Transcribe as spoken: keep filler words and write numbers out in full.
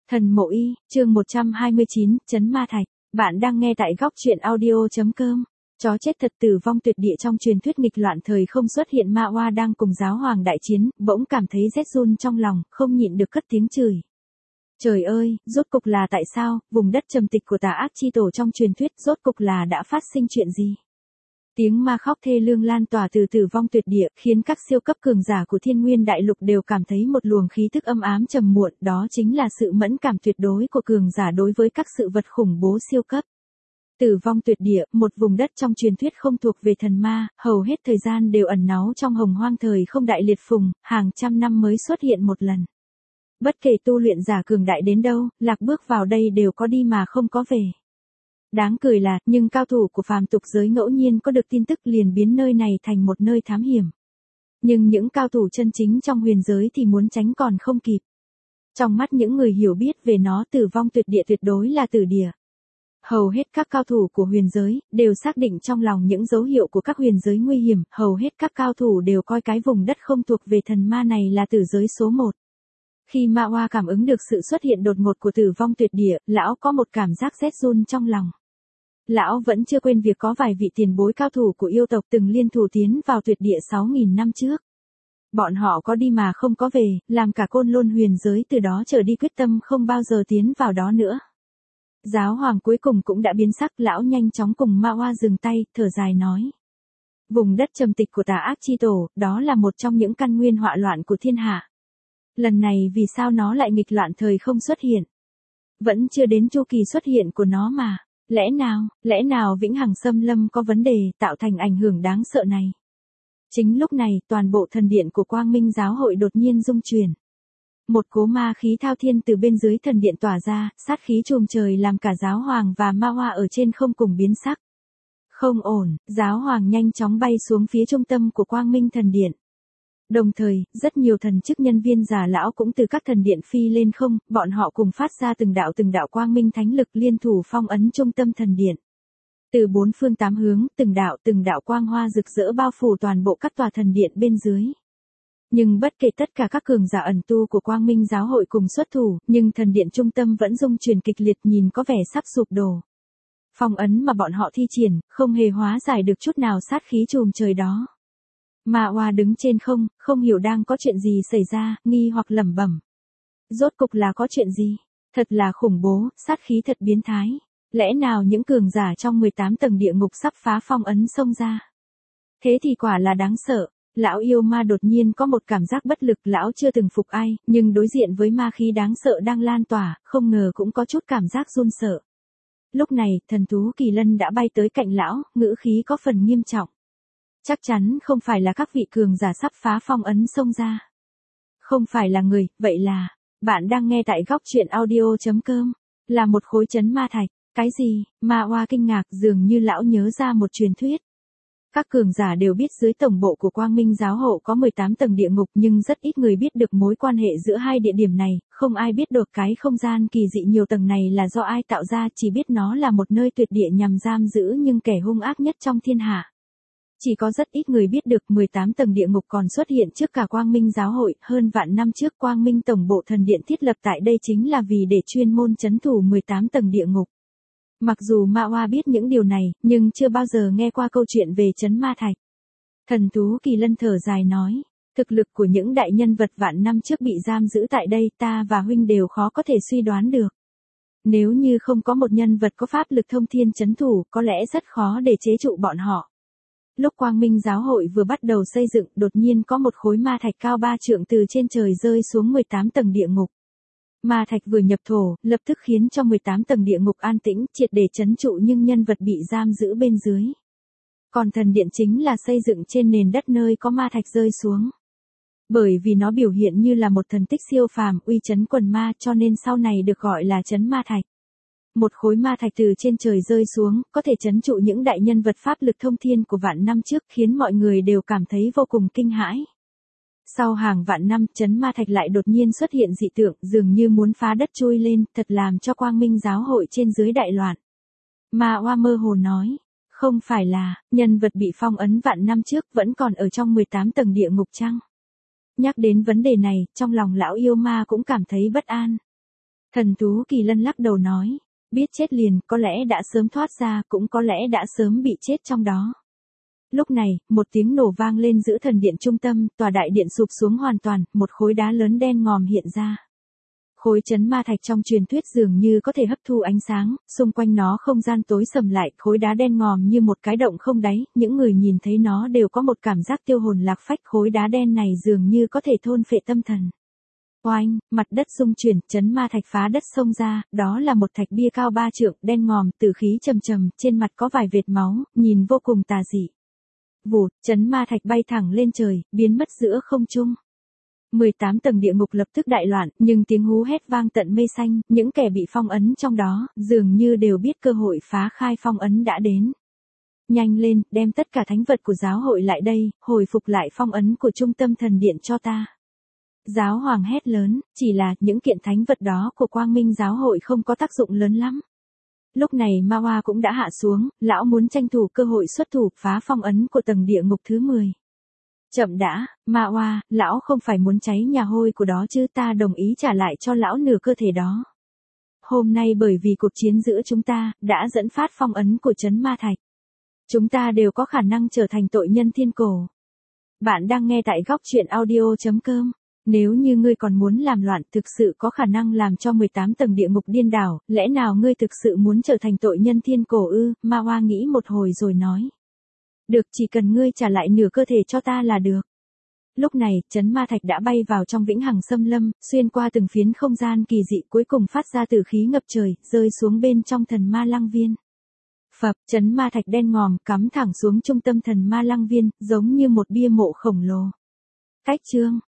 Thần Mộ Y, chương một trăm hai mươi chín, Trấn Ma Thạch. Bạn đang nghe tại góc truyện audio chấm com. Chó chết thật tử vong tuyệt địa trong truyền thuyết nghịch loạn thời không xuất hiện Ma Oa đang cùng giáo hoàng đại chiến, bỗng cảm thấy rét run trong lòng, không nhịn được cất tiếng chửi. Trời ơi, rốt cục là tại sao, vùng đất trầm tịch của tà ác chi tổ trong truyền thuyết rốt cục là đã phát sinh chuyện gì? Tiếng ma khóc thê lương lan tỏa từ tử vong tuyệt địa, khiến các siêu cấp cường giả của Thiên Nguyên Đại Lục đều cảm thấy một luồng khí thức âm ám trầm muộn, đó chính là sự mẫn cảm tuyệt đối của cường giả đối với các sự vật khủng bố siêu cấp. Tử vong tuyệt địa, một vùng đất trong truyền thuyết không thuộc về thần ma, hầu hết thời gian đều ẩn náu trong hồng hoang thời không đại liệt phùng, hàng trăm năm mới xuất hiện một lần. Bất kể tu luyện giả cường đại đến đâu, lạc bước vào đây đều có đi mà không có về. Đáng cười là, nhưng cao thủ của phàm tục giới ngẫu nhiên có được tin tức liền biến nơi này thành một nơi thám hiểm. Nhưng những cao thủ chân chính trong huyền giới thì muốn tránh còn không kịp. Trong mắt những người hiểu biết về nó, tử vong tuyệt địa tuyệt đối là tử địa. Hầu hết các cao thủ của huyền giới, đều xác định trong lòng những dấu hiệu của các huyền giới nguy hiểm, hầu hết các cao thủ đều coi cái vùng đất không thuộc về thần ma này là tử giới số một. Khi Ma Oa cảm ứng được sự xuất hiện đột ngột của tử vong tuyệt địa, lão có một cảm giác rét run trong lòng. Lão vẫn chưa quên việc có vài vị tiền bối cao thủ của yêu tộc từng liên thủ tiến vào tuyệt địa sáu nghìn năm trước. Bọn họ có đi mà không có về, làm cả Côn Lôn huyền giới từ đó trở đi quyết tâm không bao giờ tiến vào đó nữa. Giáo hoàng cuối cùng cũng đã biến sắc, lão nhanh chóng cùng Ma Oa dừng tay, thở dài nói. Vùng đất trầm tịch của tà ác chi tổ, đó là một trong những căn nguyên họa loạn của thiên hạ. Lần này vì sao nó lại nghịch loạn thời không xuất hiện? Vẫn chưa đến chu kỳ xuất hiện của nó mà. Lẽ nào, lẽ nào vĩnh hằng xâm lâm có vấn đề, tạo thành ảnh hưởng đáng sợ này? Chính lúc này, toàn bộ thần điện của Quang Minh giáo hội đột nhiên rung chuyển. Một cỗ ma khí thao thiên từ bên dưới thần điện tỏa ra, sát khí trùm trời làm cả giáo hoàng và Ma Oa ở trên không cùng biến sắc. Không ổn, giáo hoàng nhanh chóng bay xuống phía trung tâm của Quang Minh thần điện. Đồng thời, rất nhiều thần chức nhân viên già lão cũng từ các thần điện phi lên không, bọn họ cùng phát ra từng đạo từng đạo quang minh thánh lực liên thủ phong ấn trung tâm thần điện. Từ bốn phương tám hướng, từng đạo từng đạo quang hoa rực rỡ bao phủ toàn bộ các tòa thần điện bên dưới. Nhưng bất kể tất cả các cường giả ẩn tu của Quang Minh giáo hội cùng xuất thủ, nhưng thần điện trung tâm vẫn rung chuyển kịch liệt, nhìn có vẻ sắp sụp đổ. Phong ấn mà bọn họ thi triển, không hề hóa giải được chút nào sát khí trùm trời đó. Ma Oa đứng trên không, không hiểu đang có chuyện gì xảy ra, nghi hoặc lẩm bẩm. Rốt cục là có chuyện gì? Thật là khủng bố, sát khí thật biến thái. Lẽ nào những cường giả trong mười tám tầng địa ngục sắp phá phong ấn xông ra? Thế thì quả là đáng sợ. Lão yêu ma đột nhiên có một cảm giác bất lực, lão chưa từng phục ai, nhưng đối diện với ma khí đáng sợ đang lan tỏa, không ngờ cũng có chút cảm giác run sợ. Lúc này, thần thú Kỳ Lân đã bay tới cạnh lão, ngữ khí có phần nghiêm trọng. Chắc chắn không phải là các vị cường giả sắp phá phong ấn xông ra. Không phải là người, vậy là, bạn đang nghe tại góc truyện audio chấm com, là một khối trấn ma thạch. Cái gì? Ma Oa kinh ngạc, dường như lão nhớ ra một truyền thuyết. Các cường giả đều biết dưới tổng bộ của Quang Minh giáo hộ có mười tám tầng địa ngục, nhưng rất ít người biết được mối quan hệ giữa hai địa điểm này, không ai biết được cái không gian kỳ dị nhiều tầng này là do ai tạo ra, chỉ biết nó là một nơi tuyệt địa nhằm giam giữ những kẻ hung ác nhất trong thiên hạ. Chỉ có rất ít người biết được mười tám tầng địa ngục còn xuất hiện trước cả Quang Minh giáo hội, hơn vạn năm trước Quang Minh tổng bộ thần điện thiết lập tại đây chính là vì để chuyên môn trấn thủ mười tám tầng địa ngục. Mặc dù Ma Oa biết những điều này, nhưng chưa bao giờ nghe qua câu chuyện về trấn ma thạch. Thần thú Kỳ Lân thở dài nói, thực lực của những đại nhân vật vạn năm trước bị giam giữ tại đây ta và huynh đều khó có thể suy đoán được. Nếu như không có một nhân vật có pháp lực thông thiên trấn thủ, có lẽ rất khó để chế trụ bọn họ. Lúc Quang Minh giáo hội vừa bắt đầu xây dựng, đột nhiên có một khối ma thạch cao ba trượng từ trên trời rơi xuống mười tám tầng địa ngục. Ma thạch vừa nhập thổ, lập tức khiến cho mười tám tầng địa ngục an tĩnh, triệt để trấn trụ những nhân vật bị giam giữ bên dưới. Còn thần điện chính là xây dựng trên nền đất nơi có ma thạch rơi xuống. Bởi vì nó biểu hiện như là một thần tích siêu phàm, uy chấn quần ma, cho nên sau này được gọi là trấn ma thạch. Một khối ma thạch từ trên trời rơi xuống, có thể trấn trụ những đại nhân vật pháp lực thông thiên của vạn năm trước, khiến mọi người đều cảm thấy vô cùng kinh hãi. Sau hàng vạn năm, trấn ma thạch lại đột nhiên xuất hiện dị tượng, dường như muốn phá đất chui lên, thật làm cho Quang Minh giáo hội trên dưới đại loạn. Ma Oa mơ hồ nói, không phải là, nhân vật bị phong ấn vạn năm trước vẫn còn ở trong mười tám tầng địa ngục chăng? Nhắc đến vấn đề này, trong lòng lão yêu ma cũng cảm thấy bất an. Thần thú Kỳ Lân lắc đầu nói, biết chết liền, có lẽ đã sớm thoát ra, cũng có lẽ đã sớm bị chết trong đó. Lúc này, một tiếng nổ vang lên giữa thần điện trung tâm, tòa đại điện sụp xuống hoàn toàn, một khối đá lớn đen ngòm hiện ra. Khối chấn ma thạch trong truyền thuyết dường như có thể hấp thu ánh sáng, xung quanh nó không gian tối sầm lại, khối đá đen ngòm như một cái động không đáy, những người nhìn thấy nó đều có một cảm giác tiêu hồn lạc phách, khối đá đen này dường như có thể thôn phệ tâm thần. Oanh, mặt đất rung chuyển, chấn ma thạch phá đất xông ra, đó là một thạch bia cao ba trượng, đen ngòm, tử khí trầm trầm, trên mặt có vài vệt máu, nhìn vô cùng tà dị. Vụt, chấn ma thạch bay thẳng lên trời, biến mất giữa không trung. mười tám tầng địa ngục lập tức đại loạn, nhưng tiếng hú hét vang tận mây xanh, những kẻ bị phong ấn trong đó, dường như đều biết cơ hội phá khai phong ấn đã đến. Nhanh lên, đem tất cả thánh vật của giáo hội lại đây, hồi phục lại phong ấn của trung tâm thần điện cho ta. Giáo hoàng hét lớn, chỉ là những kiện thánh vật đó của quang minh giáo hội không có tác dụng lớn lắm. Lúc này Ma Hoa cũng đã hạ xuống, lão muốn tranh thủ cơ hội xuất thủ phá phong ấn của tầng địa ngục thứ mười. Chậm đã, Ma Hoa, lão không phải muốn cháy nhà hôi của đó chứ, ta đồng ý trả lại cho lão nửa cơ thể đó. Hôm nay bởi vì cuộc chiến giữa chúng ta, đã dẫn phát phong ấn của chấn ma thạch. Chúng ta đều có khả năng trở thành tội nhân thiên cổ. Bạn đang nghe tại góc truyện audio chấm com. Nếu như ngươi còn muốn làm loạn, thực sự có khả năng làm cho mười tám tầng địa ngục điên đảo, lẽ nào ngươi thực sự muốn trở thành tội nhân thiên cổ ư? Ma Hoa nghĩ một hồi rồi nói. Được, chỉ cần ngươi trả lại nửa cơ thể cho ta là được. Lúc này, chấn ma thạch đã bay vào trong vĩnh hằng xâm lâm, xuyên qua từng phiến không gian kỳ dị, cuối cùng phát ra tử khí ngập trời, rơi xuống bên trong thần ma lăng viên. Phập, chấn ma thạch đen ngòm cắm thẳng xuống trung tâm thần ma lăng viên, giống như một bia mộ khổng lồ. Cách chương